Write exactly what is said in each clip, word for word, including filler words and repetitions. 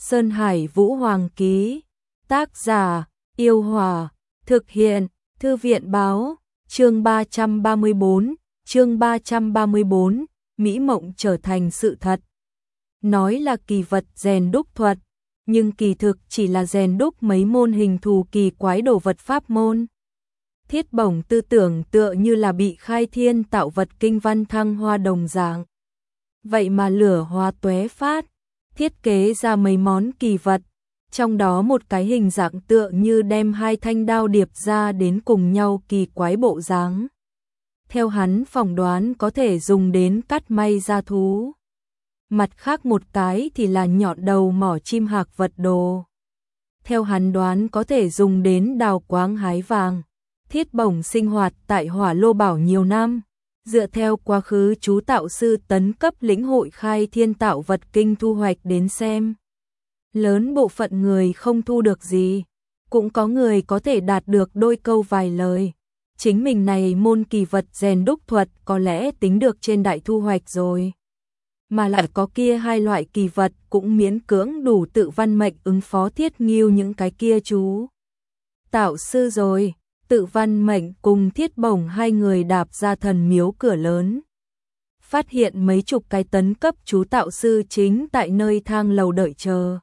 Sơn Hải Vũ Hoàng ký. Tác giả: Yêu Hòa. Thực hiện: Thư viện báo. Chương ba trăm ba mươi bốn. Chương ba trăm ba mươi bốn. Mỹ mộng trở thành sự thật. Nói là kỳ vật rèn đúc thuật, nhưng kỳ thực chỉ là rèn đúc mấy môn hình thù kỳ quái đồ vật pháp môn. Thiết Bổng tư tưởng tựa như là bị khai thiên tạo vật kinh văn thăng hoa đồng dạng. Vậy mà lửa hoa tóe phát, thiết kế ra mấy món kỳ vật, trong đó một cái hình dạng tựa như đem hai thanh đao điệp ra đến cùng nhau kỳ quái bộ dáng. Theo hắn phỏng đoán có thể dùng đến cắt may ra thú. Mặt khác một cái thì là nhọn đầu mỏ chim hạc vật đồ. Theo hắn đoán có thể dùng đến đào quáng hái vàng. Thiết Bổng sinh hoạt tại Hỏa Lô Bảo nhiều năm, dựa theo quá khứ chú tạo sư tấn cấp lĩnh hội khai thiên tạo vật kinh thu hoạch đến xem. Lớn bộ phận người không thu được gì, cũng có người có thể đạt được đôi câu vài lời. Chính mình này môn kỳ vật rèn đúc thuật có lẽ tính được trên đại thu hoạch rồi. Mà lại có kia hai loại kỳ vật cũng miễn cưỡng đủ tự văn mệnh ứng phó Thiết Nghiêu những cái kia chú tạo sư rồi. Tự văn mệnh cùng Thiết Bổng hai người đạp ra thần miếu cửa lớn. Phát hiện mấy chục cái tấn cấp chú tạo sư chính tại nơi thang lầu đợi chờ.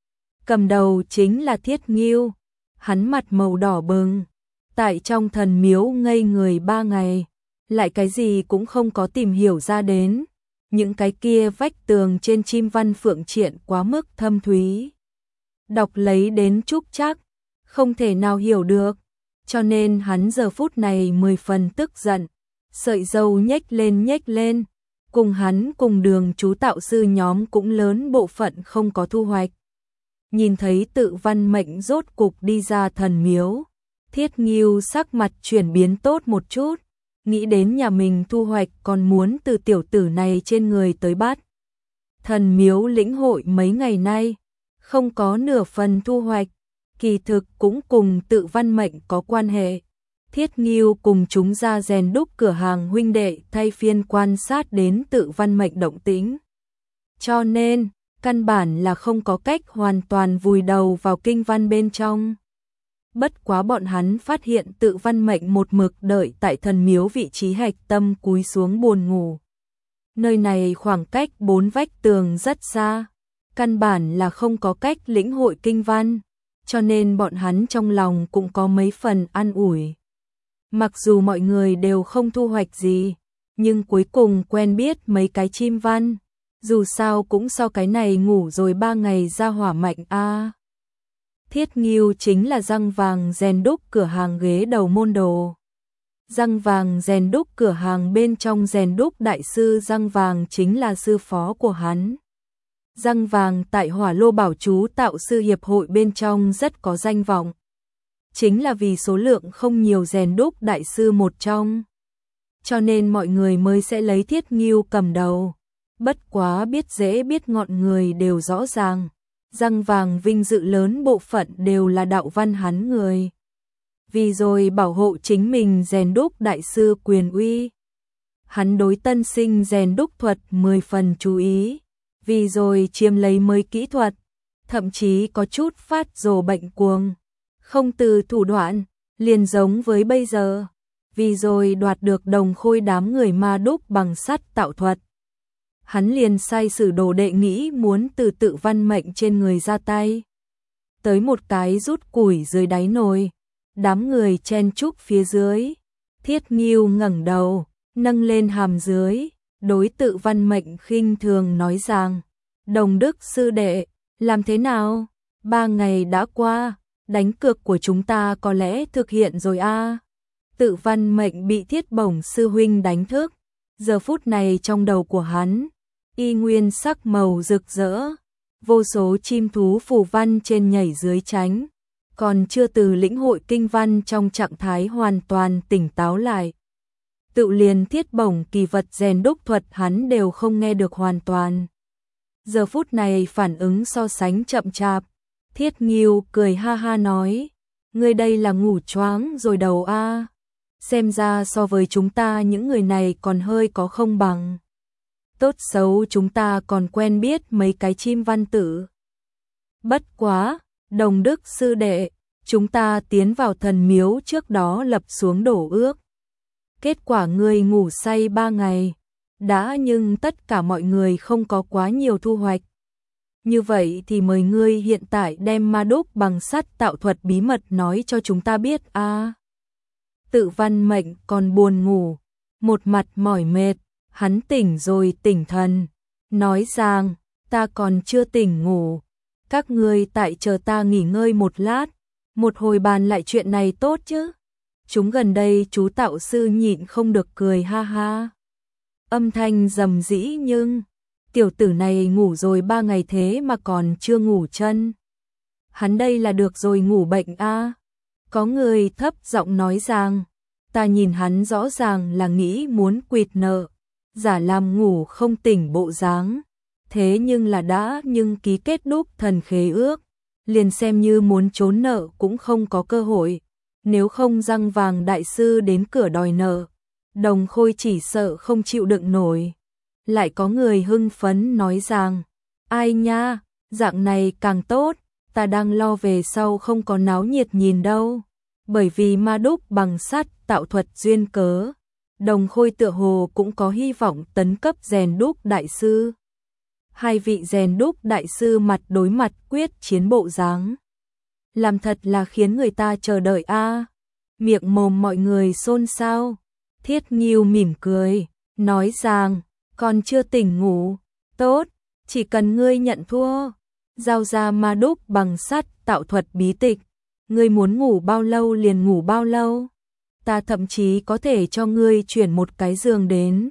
Cầm đầu chính là Thiết Nghiêu, hắn mặt màu đỏ bừng, tại trong thần miếu ngây người ba ngày, lại cái gì cũng không có tìm hiểu ra đến. Những cái kia vách tường trên chim văn phượng triện quá mức thâm thúy. Đọc lấy đến trúc trắc, không thể nào hiểu được. Cho nên hắn giờ phút này mười phần tức giận, sợi râu nhếch lên nhếch lên, cùng hắn cùng đường chú tạo sư nhóm cũng lớn bộ phận không có thu hoạch. Nhìn thấy tự văn mệnh rốt cục đi ra thần miếu, Thiết Nghiêu sắc mặt chuyển biến tốt một chút, nghĩ đến nhà mình thu hoạch còn muốn từ tiểu tử này trên người tới bắt. Thần miếu lĩnh hội mấy ngày nay, không có nửa phần thu hoạch. Kỳ thực cũng cùng tự văn mệnh có quan hệ. Thiết Nghiêu cùng chúng ra rèn đúc cửa hàng huynh đệ thay phiên quan sát đến tự văn mệnh động tĩnh. Cho nên, căn bản là không có cách hoàn toàn vùi đầu vào kinh văn bên trong. Bất quá bọn hắn phát hiện tự văn mệnh một mực đợi tại thần miếu vị trí hạch tâm cúi xuống buồn ngủ. Nơi này khoảng cách bốn vách tường rất xa, căn bản là không có cách lĩnh hội kinh văn. Cho nên bọn hắn trong lòng cũng có mấy phần an ủi. Mặc dù mọi người đều không thu hoạch gì, nhưng cuối cùng quen biết mấy cái chim văn, dù sao cũng sau cái này ngủ rồi ba ngày ra hỏa mạnh a. À. Thiết Nghiêu chính là răng vàng rèn đúc cửa hàng ghế đầu môn đồ. Răng vàng rèn đúc cửa hàng bên trong rèn đúc đại sư răng vàng chính là sư phó của hắn. Răng vàng tại Hỏa Lô Bảo chú tạo sư hiệp hội bên trong rất có danh vọng. Chính là vì số lượng không nhiều rèn đúc đại sư một trong. Cho nên mọi người mới sẽ lấy Thiết Nghiêu cầm đầu. Bất quá biết dễ biết ngọn người đều rõ ràng. Răng vàng vinh dự lớn bộ phận đều là đạo văn hắn người. Vì rồi bảo hộ chính mình rèn đúc đại sư quyền uy. Hắn đối tân sinh rèn đúc thuật mười phần chú ý. Vì rồi chiếm lấy mới kỹ thuật, thậm chí có chút phát rồ bệnh cuồng, không từ thủ đoạn, liền giống với bây giờ. Vì rồi đoạt được đồng khôi đám người ma đúc bằng sắt tạo thuật. Hắn liền sai sử đồ đệ nghĩ muốn từ tự văn mệnh trên người ra tay. Tới một cái rút củi dưới đáy nồi, đám người chen chúc phía dưới. Thiết Nghiêu ngẩng đầu, nâng lên hàm dưới. Đối tự văn mệnh khinh thường nói rằng, Đồng Đức sư đệ, làm thế nào? Ba ngày đã qua, đánh cược của chúng ta có lẽ thực hiện rồi a. À. Tự văn mệnh bị Thiết Bổng sư huynh đánh thức, giờ phút này trong đầu của hắn, y nguyên sắc màu rực rỡ, vô số chim thú phù văn trên nhảy dưới tránh, còn chưa từ lĩnh hội kinh văn trong trạng thái hoàn toàn tỉnh táo lại. Tự liền Thiết Bổng kỳ vật rèn đúc thuật hắn đều không nghe được hoàn toàn. Giờ phút này phản ứng so sánh chậm chạp. Thiết Nghiêu cười ha ha nói, ngươi đây là ngủ choáng rồi đầu a. À. Xem ra so với chúng ta những người này còn hơi có không bằng. Tốt xấu chúng ta còn quen biết mấy cái chim văn tử. Bất quá, Đồng Đức sư đệ, chúng ta tiến vào thần miếu trước đó lập xuống đổ ước. Kết quả ngươi ngủ say ba ngày, đã nhưng tất cả mọi người không có quá nhiều thu hoạch. Như vậy thì mời ngươi hiện tại đem ma đúc bằng sắt tạo thuật bí mật nói cho chúng ta biết a. À, Tự Văn Mệnh còn buồn ngủ, một mặt mỏi mệt, hắn tỉnh rồi tỉnh thần, nói rằng, ta còn chưa tỉnh ngủ, các ngươi tại chờ ta nghỉ ngơi một lát, một hồi bàn lại chuyện này tốt chứ. Chúng gần đây chú tạo sư nhịn không được cười ha ha. Âm thanh rầm rĩ nhưng, tiểu tử này ngủ rồi ba ngày thế mà còn chưa ngủ chân. Hắn đây là được rồi ngủ bệnh a. À. Có người thấp giọng nói rằng, ta nhìn hắn rõ ràng là nghĩ muốn quỵt nợ, giả làm ngủ không tỉnh bộ dáng. Thế nhưng là đã nhưng ký kết đúc thần khế ước, liền xem như muốn trốn nợ cũng không có cơ hội. Nếu không Răng Vàng đại sư đến cửa đòi nợ, Đồng Khôi chỉ sợ không chịu đựng nổi. Lại có người hưng phấn nói rằng, ai nha, dạng này càng tốt, ta đang lo về sau không có náo nhiệt nhìn đâu. Bởi vì ma đúc bằng sắt tạo thuật duyên cớ, Đồng Khôi tựa hồ cũng có hy vọng tấn cấp rèn đúc đại sư. Hai vị rèn đúc đại sư mặt đối mặt quyết chiến bộ dáng, làm thật là khiến người ta chờ đợi a. À. Miệng mồm mọi người xôn xao. Thiết Nghiêu mỉm cười, nói rằng, còn chưa tỉnh ngủ, tốt, chỉ cần ngươi nhận thua, giao ra ma đúc bằng sắt tạo thuật bí tịch, ngươi muốn ngủ bao lâu liền ngủ bao lâu, ta thậm chí có thể cho ngươi chuyển một cái giường đến.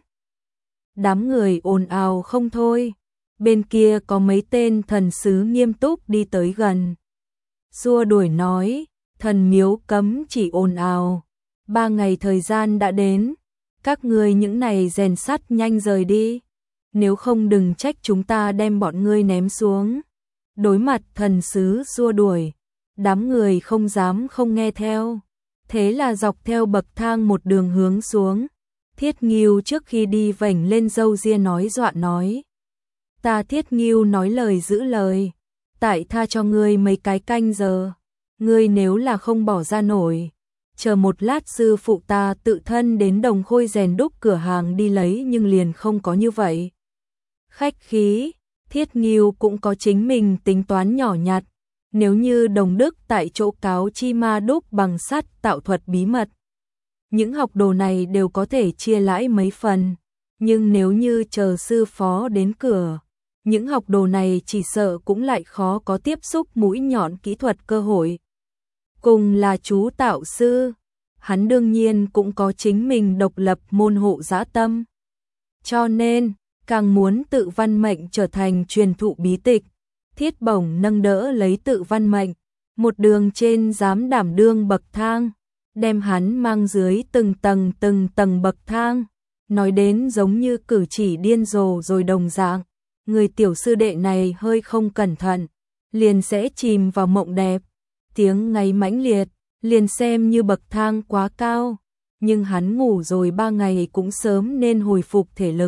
Đám người ồn ào không thôi, bên kia có mấy tên thần sứ nghiêm túc đi tới gần. Xua đuổi nói, thần miếu cấm chỉ ồn ào, ba ngày thời gian đã đến, các ngươi những này rèn sắt nhanh rời đi, nếu không đừng trách chúng ta đem bọn ngươi ném xuống. Đối mặt thần sứ xua đuổi, đám người không dám không nghe theo, thế là dọc theo bậc thang một đường hướng xuống. Thiết Nghiêu trước khi đi vểnh lên râu ria nói dọa nói, ta Thiết Nghiêu nói lời giữ lời, tại tha cho ngươi mấy cái canh giờ, ngươi nếu là không bỏ ra nổi, chờ một lát sư phụ ta tự thân đến Đồng Khôi rèn đúc cửa hàng đi lấy, nhưng liền không có như vậy. Khách khí, Thiết Nghiêu cũng có chính mình tính toán nhỏ nhặt, nếu như Đồng Đức tại chỗ cáo chi ma đúc bằng sắt tạo thuật bí mật, những học đồ này đều có thể chia lãi mấy phần, nhưng nếu như chờ sư phó đến cửa, những học đồ này chỉ sợ cũng lại khó có tiếp xúc mũi nhọn kỹ thuật cơ hội. Cùng là chú tạo sư, hắn đương nhiên cũng có chính mình độc lập môn hộ dã tâm. Cho nên, càng muốn Tự Văn Mệnh trở thành truyền thụ bí tịch, Thiết Bổng nâng đỡ lấy Tự Văn Mệnh, một đường trên dám đảm đương bậc thang, đem hắn mang dưới từng tầng từng tầng bậc thang, nói đến giống như cử chỉ điên rồ rồi đồng dạng. Người tiểu sư đệ này hơi không cẩn thận, liền sẽ chìm vào mộng đẹp. Tiếng ngáy mãnh liệt, liền xem như bậc thang quá cao, nhưng hắn ngủ rồi ba ngày cũng sớm nên hồi phục thể lực.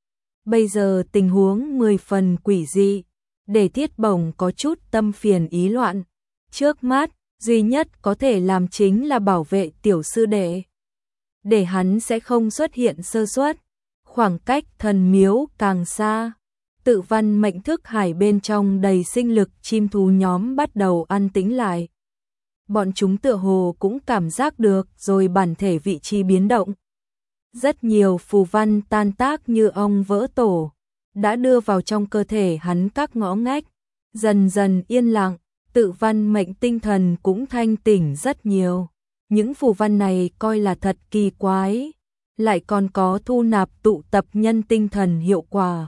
Bây giờ tình huống mười phần quỷ dị, để Thiết Bổng có chút tâm phiền ý loạn. Trước mắt, duy nhất có thể làm chính là bảo vệ tiểu sư đệ, để hắn sẽ không xuất hiện sơ suất. Khoảng cách thần miếu càng xa, Tự Văn Mệnh thức hải bên trong đầy sinh lực, chim thú nhóm bắt đầu an tĩnh lại. Bọn chúng tựa hồ cũng cảm giác được rồi bản thể vị trí biến động. Rất nhiều phù văn tan tác như ong vỡ tổ, đã đưa vào trong cơ thể hắn các ngõ ngách, dần dần yên lặng. Tự Văn Mệnh tinh thần cũng thanh tỉnh rất nhiều. Những phù văn này coi là thật kỳ quái, lại còn có thu nạp tụ tập nhân tinh thần hiệu quả,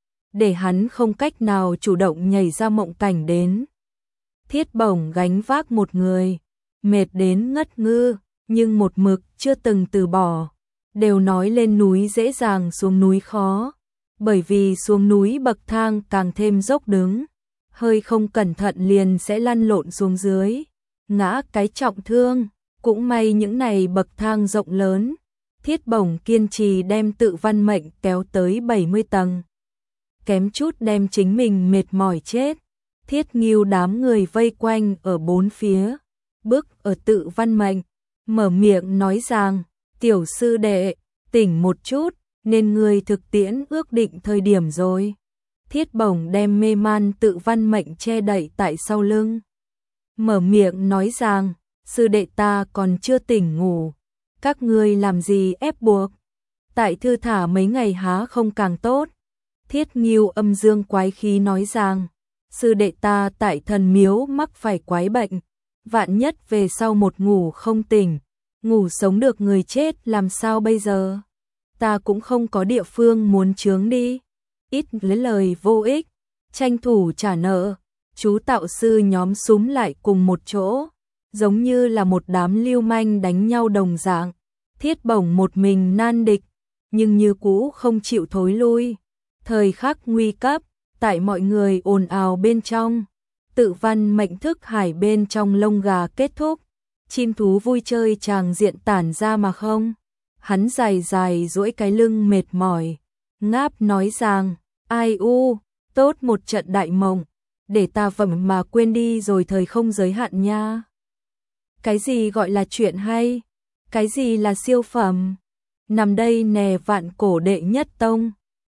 để hắn không cách nào chủ động nhảy ra mộng cảnh đến. Thiết Bổng gánh vác một người, mệt đến ngất ngư, nhưng một mực chưa từng từ bỏ. Đều nói lên núi dễ dàng xuống núi khó, bởi vì xuống núi bậc thang càng thêm dốc đứng, hơi không cẩn thận liền sẽ lăn lộn xuống dưới, ngã cái trọng thương. Cũng may những này bậc thang rộng lớn, Thiết Bổng kiên trì đem Tự Văn Mệnh kéo tới bảy mươi tầng. Kém chút đem chính mình mệt mỏi chết. Thiết Ngưu đám người vây quanh ở bốn phía, bước ở Tự Văn Mệnh, mở miệng nói rằng, tiểu sư đệ, tỉnh một chút, nên người thực tiễn ước định thời điểm rồi. Thiết Bổng đem mê man Tự Văn Mệnh che đậy tại sau lưng. Mở miệng nói rằng, sư đệ ta còn chưa tỉnh ngủ, các ngươi làm gì ép buộc, tại thư thả mấy ngày há không càng tốt. Thiết Ngưu âm dương quái khí nói rằng, sư đệ ta tại thần miếu mắc phải quái bệnh, vạn nhất về sau một ngủ không tỉnh, ngủ sống được người chết làm sao bây giờ? Ta cũng không có địa phương muốn chướng đi. Ít lấy lời vô ích, tranh thủ trả nợ, chú tạo sư nhóm súm lại cùng một chỗ, giống như là một đám lưu manh đánh nhau đồng dạng. Thiết Bổng một mình nan địch, nhưng như cũ không chịu thối lui. Thời khắc nguy cấp, tại mọi người ồn ào bên trong, Tự Văn Mệnh thức hải bên trong lông gà kết thúc, chim thú vui chơi tràng diện tản ra mà không. Hắn dài dài duỗi cái lưng mệt mỏi, ngáp nói rằng, ai u, tốt một trận đại mộng, để ta vẩm mà quên đi rồi thời không giới hạn nha. Cái gì gọi là chuyện hay? Cái gì là siêu phẩm? Nằm đây nè vạn cổ đệ nhất tông.